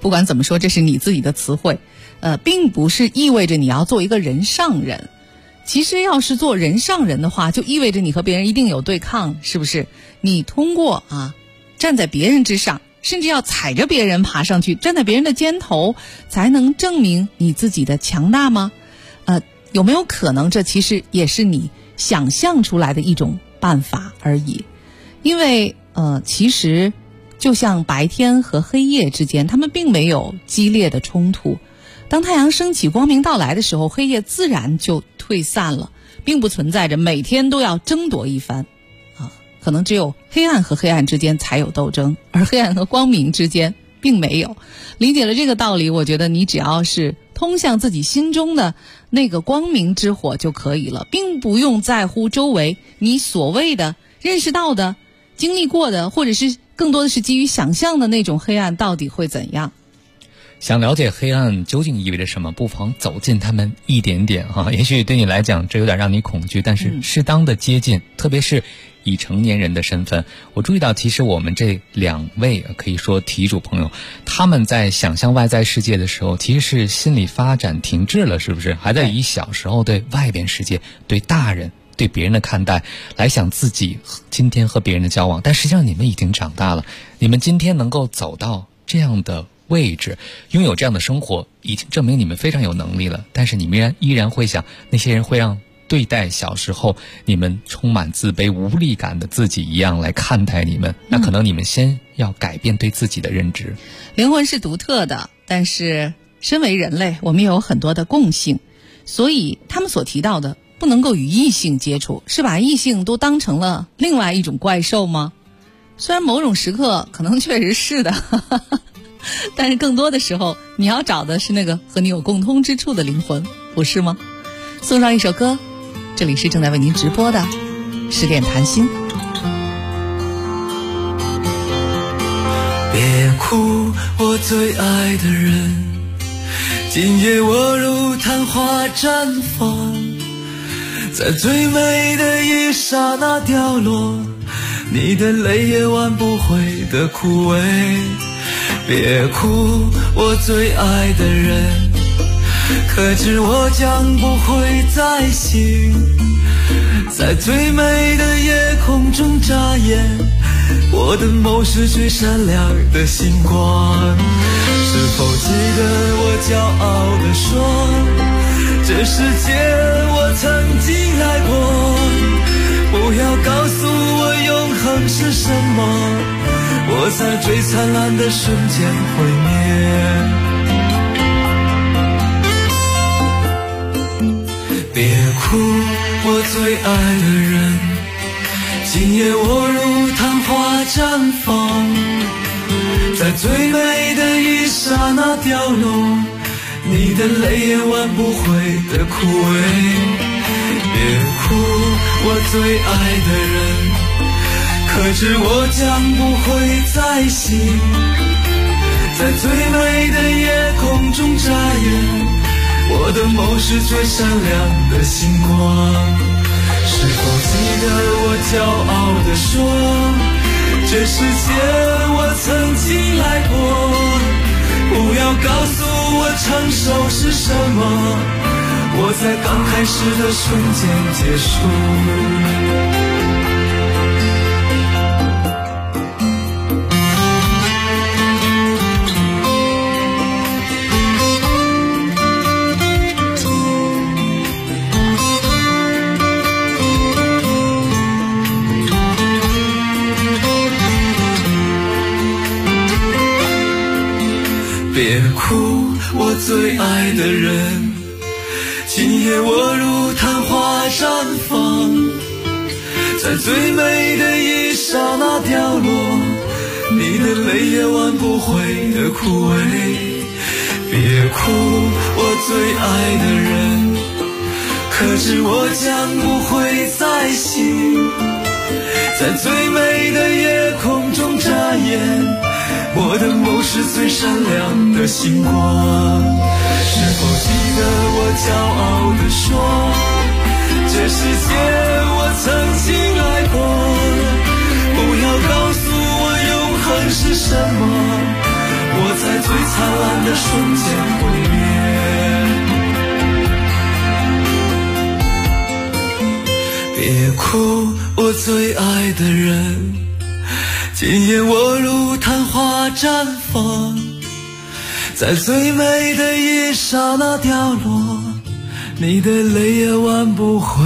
不管怎么说，这是你自己的词汇，并不是意味着你要做一个人上人。其实要是做人上人的话，就意味着你和别人一定有对抗，是不是？你通过站在别人之上，甚至要踩着别人爬上去，站在别人的肩头，才能证明你自己的强大吗？有没有可能这其实也是你想象出来的一种办法而已？因为其实就像白天和黑夜之间，他们并没有激烈的冲突。当太阳升起，光明到来的时候，黑夜自然就退散了，并不存在着每天都要争夺一番。可能只有黑暗和黑暗之间才有斗争，而黑暗和光明之间并没有。理解了这个道理，我觉得你只要是通向自己心中的那个光明之火就可以了，并不用在乎周围你所谓的认识到的、经历过的，或者是更多的是基于想象的那种黑暗到底会怎样。 想了解黑暗究竟意味着什么，不妨走进他们一点点也许对你来讲这有点让你恐惧，但是适当的接近，特别是以成年人的身份。我注意到其实我们这2位可以说题主朋友，他们在想象外在世界的时候，其实是心理发展停滞了，是不是？还在以小时候对外边世界、对大人、对别人的看待来想自己今天和别人的交往。但实际上你们已经长大了，你们今天能够走到这样的位置，拥有这样的生活，已经证明你们非常有能力了。但是你们依然会想，那些人会让对待小时候你们充满自卑无力感的自己一样来看待你们，那可能你们先要改变对自己的认知。 灵魂是独特的，但是身为人类，我们也有很多的共性，所以他们所提到的不能够与异性接触，是把异性都当成了另外一种怪兽吗？虽然某种时刻可能确实是的但是更多的时候你要找的是那个和你有共通之处的灵魂，不是吗？送上一首歌，这里是正在为您直播的10点谈心。 别哭，我最爱的人，今夜我如昙花绽放，在最美的一刹那掉落，你的泪也挽不回的枯萎。别哭，我最爱的人，可知我将不会再醒，在最美的夜空中眨眼，我的眸是最闪亮的星光。是否记得我骄傲地说，这世界我曾经来过，不要告诉我永恒是什么，我在最灿烂的瞬间毁灭。别哭，我最爱的人，今夜我如昙花绽放，在最美的一刹那掉落，你的泪也挽不回的枯萎。别哭，我最爱的人，可知我将不会再醒，在最美的夜空中眨眼，我的眸是最闪亮的星光。是否记得我骄傲地说，这世界我曾经来过，不要告诉我成熟是什么，我在刚开始的瞬间结束。别哭，我最爱的人，今夜我如昙花绽放，在最美的一刹那掉落，你的泪也挽不回的枯萎。别哭，我最爱的人，可知我将不会再醒，在最美的夜空中眨眼，我的眸是最闪亮的星光。是否记得我骄傲地说，这世界我曾经来过，不要告诉我永恒是什么，我在最灿烂的瞬间毁灭。别哭，我最爱的人，今夜我如昙花绽放，在最美的一刹那掉落，你的泪也挽不回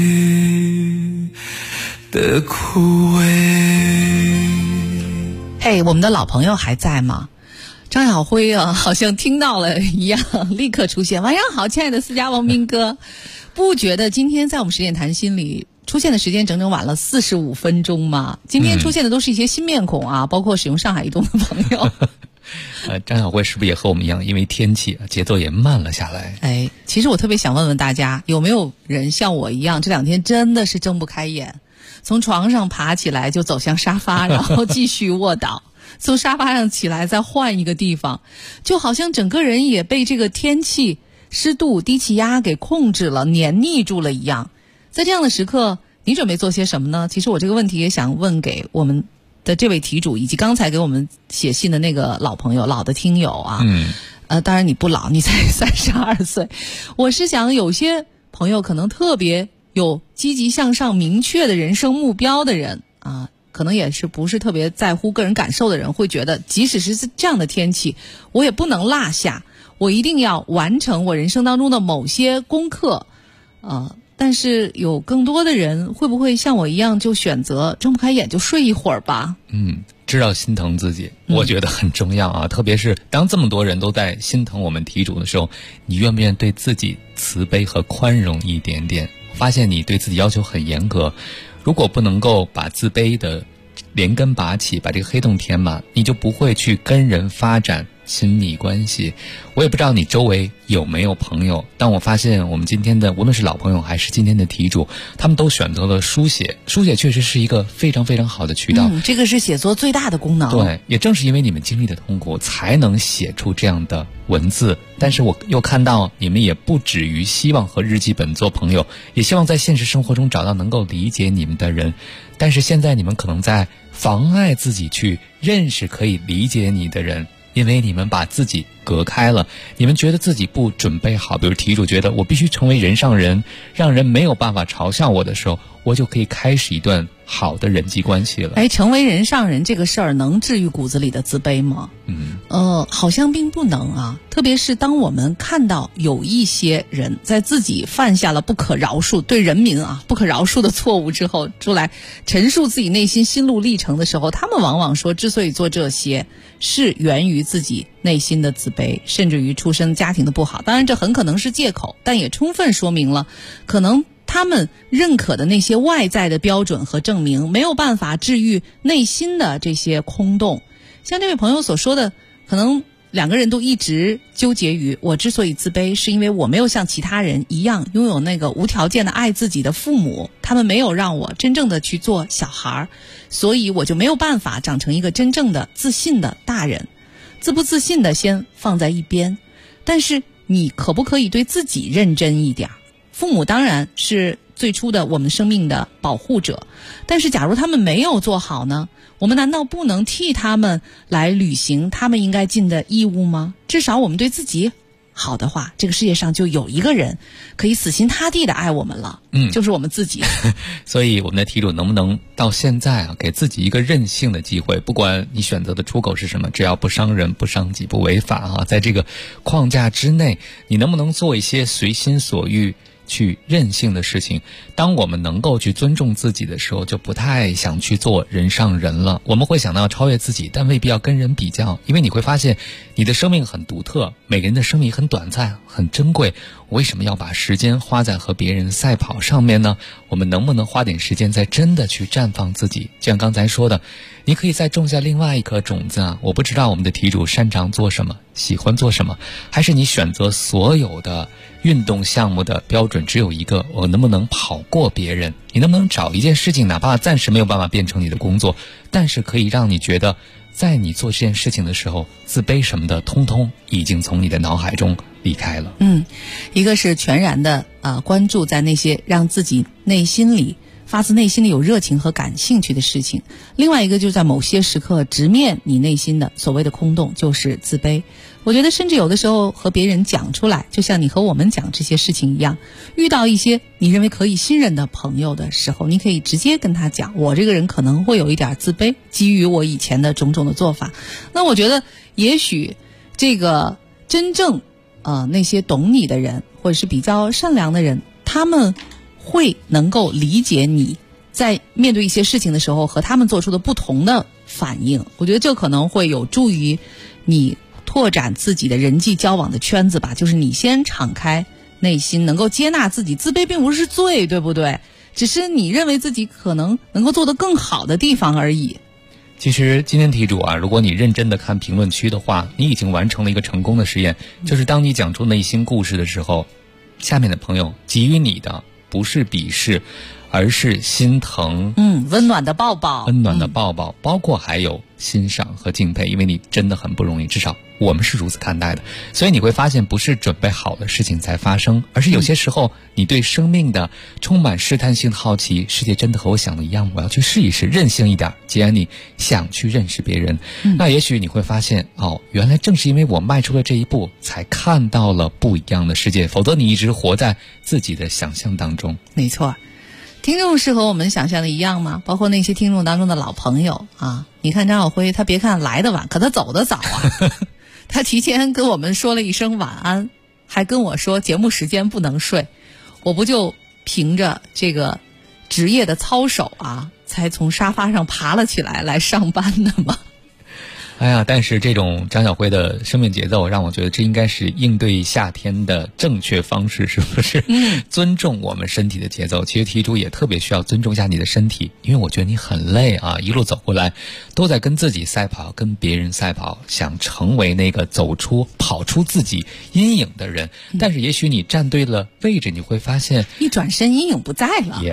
的枯萎。 哎，我们的老朋友还在吗？张晓辉啊，好像听到了一样，立刻出现。晚上好，亲爱的私家王斌哥，不觉得今天在我们10点谈心里出现的时间整整晚了45分钟吗？今天出现的都是一些新面孔啊，包括使用上海移动的朋友。 张晓辉是不是也和我们一样，因为天气节奏也慢了下来？ 哎，其实我特别想问问大家，有没有人像我一样，这2天真的是睁不开眼，从床上爬起来就走向沙发，然后继续卧倒，从沙发上起来再换一个地方，就好像整个人也被这个天气、湿度、低气压给控制了、黏腻住了一样。在这样的时刻，你准备做些什么呢？其实我这个问题也想问给我们的这位题主，以及刚才给我们写信的那个老朋友、老的听友啊。当然你不老，你才32岁。我是想有些朋友可能特别有积极向上、明确的人生目标的人啊，可能也是不是特别在乎个人感受的人，会觉得即使是这样的天气，我也不能落下，我一定要完成我人生当中的某些功课。但是有更多的人会不会像我一样，就选择睁不开眼就睡一会儿吧？ 知道心疼自己，我觉得很重要啊。特别是当这么多人都在心疼我们题主的时候，你愿不愿意对自己慈悲和宽容一点点？发现你对自己要求很严格，如果不能够把自卑的连根拔起，把这个黑洞填满，你就不会去跟人发展亲密关系。我也不知道你周围有没有朋友，但我发现我们今天的无论是老朋友还是今天的题主，他们都选择了书写。书写确实是一个非常非常好的渠道， 这个是写作最大的功能。 对，也正是因为你们经历的痛苦，才能写出这样的文字。但是我又看到你们也不止于希望和日记本做朋友，也希望在现实生活中找到能够理解你们的人。但是现在你们可能在妨碍自己去认识可以理解你的人，因为你们把自己隔开了，你们觉得自己不准备好。比如题主觉得我必须成为人上人，让人没有办法嘲笑我的时候，我就可以开始一段好的人际关系了。 成为人上人这个事儿能治愈骨子里的自卑吗？好像并不能啊。特别是当我们看到有一些人在自己犯下了不可饶恕对人民不可饶恕的错误之后，出来陈述自己内心心路历程的时候，他们往往说之所以做这些是源于自己内心的自卑，甚至于出身家庭的不好。当然这很可能是借口，但也充分说明了可能他们认可的那些外在的标准和证明没有办法治愈内心的这些空洞。像这位朋友所说的，可能2个人都一直纠结于我之所以自卑，是因为我没有像其他人一样拥有那个无条件的爱自己的父母，他们没有让我真正的去做小孩，所以我就没有办法长成一个真正的自信的大人。自不自信的先放在一边，但是你可不可以对自己认真一点？父母当然是最初的我们生命的保护者，但是假如他们没有做好呢？我们难道不能替他们来履行他们应该尽的义务吗？至少我们对自己好的话，这个世界上就有一个人可以死心塌地的爱我们了，就是我们自己。 所以我们的题主能不能到现在给自己一个任性的机会，不管你选择的出口是什么，只要不伤人、不伤己、不违法在这个框架之内，你能不能做一些随心所欲去任性的事情？当我们能够去尊重自己的时候，就不太想去做人上人了。我们会想到超越自己，但未必要跟人比较，因为你会发现你的生命很独特，每个人的生命很短暂很珍贵，我为什么要把时间花在和别人赛跑上面呢？我们能不能花点时间在真的去绽放自己？就像刚才说的，你可以再种下另外一颗种子我不知道我们的题主擅长做什么，喜欢做什么，还是你选择所有的运动项目的标准只有一个，我能不能跑过别人？你能不能找一件事情，哪怕暂时没有办法变成你的工作，但是可以让你觉得在你做这件事情的时候，自卑什么的通通已经从你的脑海中离开了。 一个是全然的关注在那些让自己内心里发自内心的有热情和感兴趣的事情。另外一个就是在某些时刻直面你内心的所谓的空洞，就是自卑。我觉得甚至有的时候和别人讲出来，就像你和我们讲这些事情一样，遇到一些你认为可以信任的朋友的时候，你可以直接跟他讲，我这个人可能会有一点自卑，基于我以前的种种的做法。那我觉得也许这个真正那些懂你的人，或者是比较善良的人，他们会能够理解你在面对一些事情的时候和他们做出的不同的反应。我觉得这可能会有助于你拓展自己的人际交往的圈子吧，就是你先敞开内心，能够接纳自己。自卑并不是罪，对不对？只是你认为自己可能能够做得更好的地方而已。 其实今天题主啊，如果你认真的看评论区的话，你已经完成了一个成功的实验，就是当你讲出内心故事的时候，下面的朋友给予你的不是鄙视，而是心疼， 温暖的抱抱， 包括还有欣赏和敬佩，因为你真的很不容易，至少我们是如此看待的。所以你会发现，不是准备好的事情才发生，而是有些时候你对生命的充满试探性的好奇，世界真的和我想的一样，我要去试一试，任性一点。既然你想去认识别人，那也许你会发现，原来正是因为我迈出了这一步，才看到了不一样的世界，否则你一直活在自己的想象当中。 没错。听众是和我们想象的一样吗？包括那些听众当中的老朋友啊，你看张晓辉，他别看来的晚，可他走得早啊。他提前跟我们说了一声晚安，还跟我说节目时间不能睡，我不就凭着这个职业的操守啊，才从沙发上爬了起来上班的吗？ 哎呀，但是这种张晓辉的生命节奏让我觉得这应该是应对夏天的正确方式，是不是？尊重我们身体的节奏。其实题主也特别需要尊重一下你的身体，因为我觉得你很累啊，一路走过来都在跟自己赛跑，跟别人赛跑，想成为那个跑出自己阴影的人。但是也许你站对了位置，你会发现一转身阴影不在了。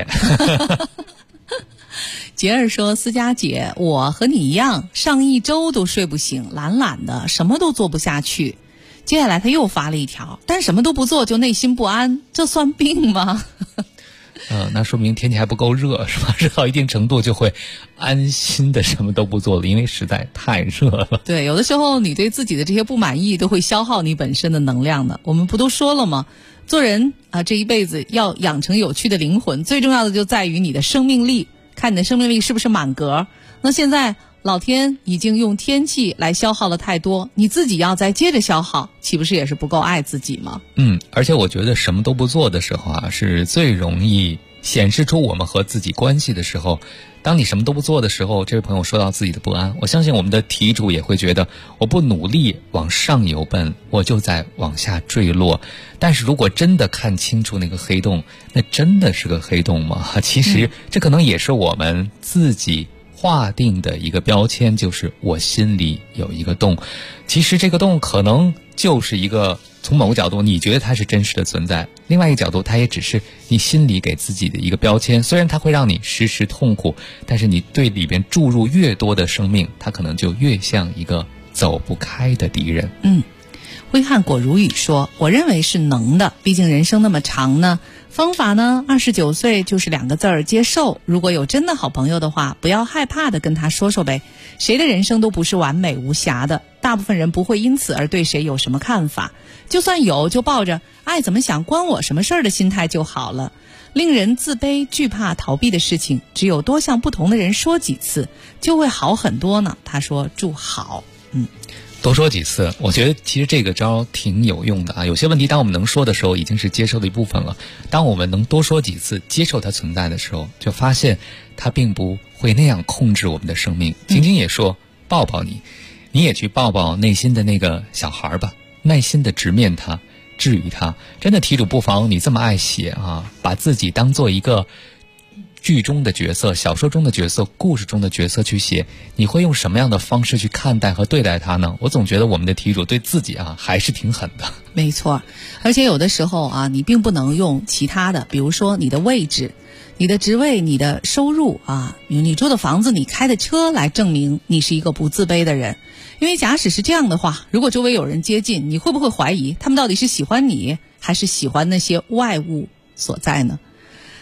杰儿说，思佳姐，我和你一样，上一周都睡不醒，懒懒的，什么都做不下去。接下来他又发了一条，但什么都不做就内心不安，这算病吗？ 那说明天气还不够热，是吧？热到一定程度就会安心的什么都不做了，因为实在太热了。 对，有的时候你对自己的这些不满意都会消耗你本身的能量的。我们不都说了吗？做人啊，这一辈子要养成有趣的灵魂，最重要的就在于你的生命力，看你的生命力是不是满格。那现在老天已经用天气来消耗了太多，你自己要再接着消耗，岂不是也是不够爱自己吗？ 而且我觉得什么都不做的时候啊，是最容易显示出我们和自己关系的时候。当你什么都不做的时候，这位朋友说到自己的不安，我相信我们的题主也会觉得，我不努力往上游奔，我就在往下坠落。但是如果真的看清楚那个黑洞，那真的是个黑洞吗？其实这可能也是我们自己划定的一个标签，就是我心里有一个洞。其实这个洞可能就是一个，从某个角度你觉得它是真实的存在，另外一个角度它也只是你心里给自己的一个标签。虽然它会让你时时痛苦，但是你对里边注入越多的生命，它可能就越像一个走不开的敌人。 挥汗果如雨说，我认为是能的，毕竟人生那么长呢。方法呢，29岁就是2个字儿，接受。如果有真的好朋友的话，不要害怕的跟他说说呗。谁的人生都不是完美无瑕的，大部分人不会因此而对谁有什么看法，就算有，就抱着爱怎么想关我什么事儿的心态就好了。令人自卑惧怕逃避的事情，只有多向不同的人说几次，就会好很多呢。他说祝好。 多说几次，我觉得其实这个招挺有用的啊。有些问题当我们能说的时候，已经是接受的一部分了。当我们能多说几次，接受它存在的时候，就发现它并不会那样控制我们的生命。晶晶也说抱抱你，你也去抱抱内心的那个小孩吧，耐心的直面它，治愈它。真的题主不妨你这么爱写啊，把自己当做一个剧中的角色、小说中的角色、故事中的角色去写，你会用什么样的方式去看待和对待它呢？我总觉得我们的题主对自己啊还是挺狠的。 没错，而且有的时候啊，你并不能用其他的，比如说你的位置、你的职位、你的收入啊，你住的房子、你开的车来证明你是一个不自卑的人。因为假使是这样的话，如果周围有人接近，你会不会怀疑他们到底是喜欢你还是喜欢那些外物所在呢？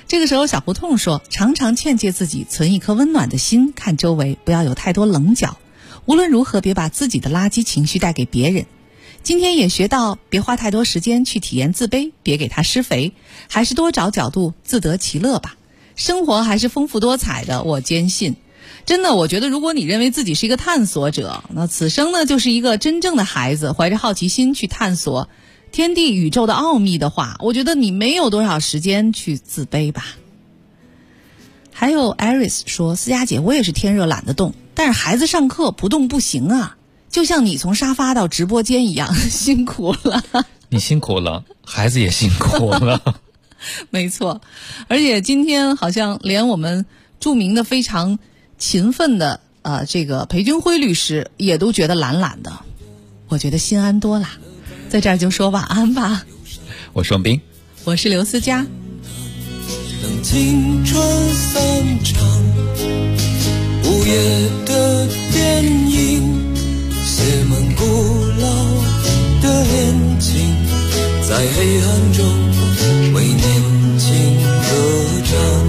这个时候小胡同说，常常劝诫自己存一颗温暖的心，看周围不要有太多棱角，无论如何别把自己的垃圾情绪带给别人。今天也学到别花太多时间去体验自卑，别给它施肥，还是多找角度自得其乐吧。生活还是丰富多彩的，我坚信。真的，我觉得如果你认为自己是一个探索者，那此生呢就是一个真正的孩子，怀着好奇心去探索天地宇宙的奥秘的话，我觉得你没有多少时间去自卑吧。还有 Iris 说，思佳姐，我也是天热懒得动，但是孩子上课不动不行啊，就像你从沙发到直播间一样，辛苦了。 你辛苦了，孩子也辛苦了。 没错，而且今天好像连我们著名的非常勤奋的这个裴军辉律师也都觉得懒懒的，我觉得心安多了。在这儿就说晚安吧。 我是王斌， 我是刘思佳。 等青春散场，午夜的电影写满古老的恋情，在黑暗中为年轻歌唱。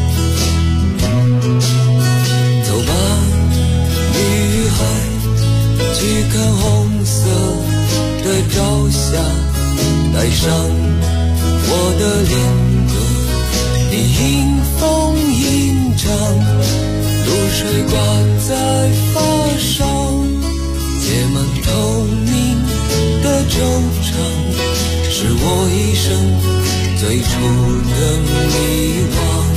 走吧，女孩，去看红色的朝霞，带上我的恋歌，你迎风吟唱，露水挂在发梢，结满透明的惆怅，是我一生最初的迷惘。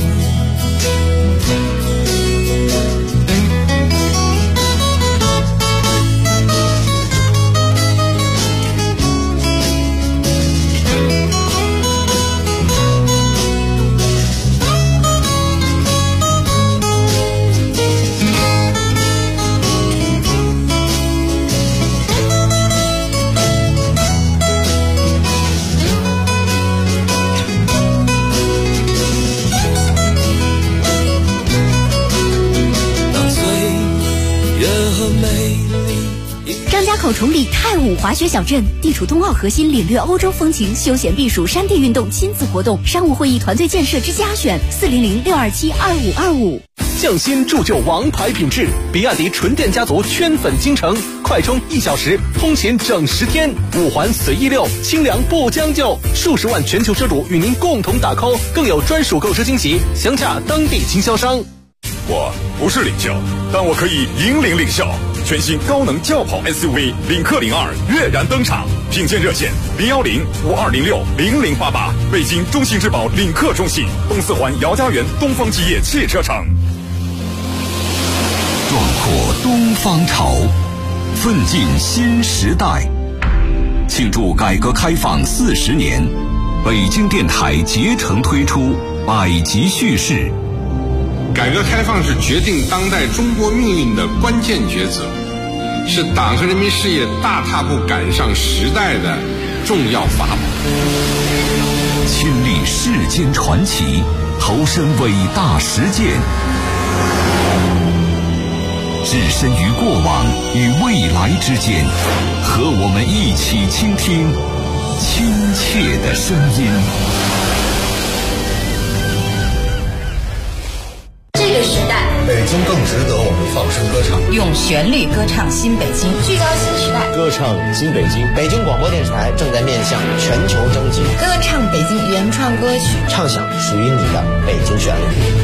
口崇礼泰武滑雪小镇，地处冬奥核心，领略欧洲风情，休闲避暑，山地运动，亲子活动，商务会议团队建设之家选，400-627-2525。 匠心铸就王牌品质，比亚迪纯电家族圈粉京城，快充1小时，通勤整10天，5环随意溜，清凉不将就，数十万全球车主与您共同打 call， 更有专属购车惊喜，详洽当地经销商。 我不是领袖，但我可以引领领袖。全新高能轿跑 SUV 领克02跃然登场，品鉴热线010-5206-0088，北京中信质保领克中信，东四环姚家园东方基业汽车城。 壮阔东方潮，奋进新时代。庆祝改革开放40年，北京电台竭诚推出百集叙事。 改革开放是决定当代中国命运的关键抉择，是党和人民事业大踏步赶上时代的重要法宝。 亲历世间传奇，投身伟大实践，置身于过往与未来之间，和我们一起倾听亲切的声音。 北京更值得我们放声歌唱， 用旋律歌唱新北京， 聚焦新时代， 歌唱新北京。北京广播电视台正在面向全球征集， 歌唱北京原创歌曲， 唱响属于你的北京旋律。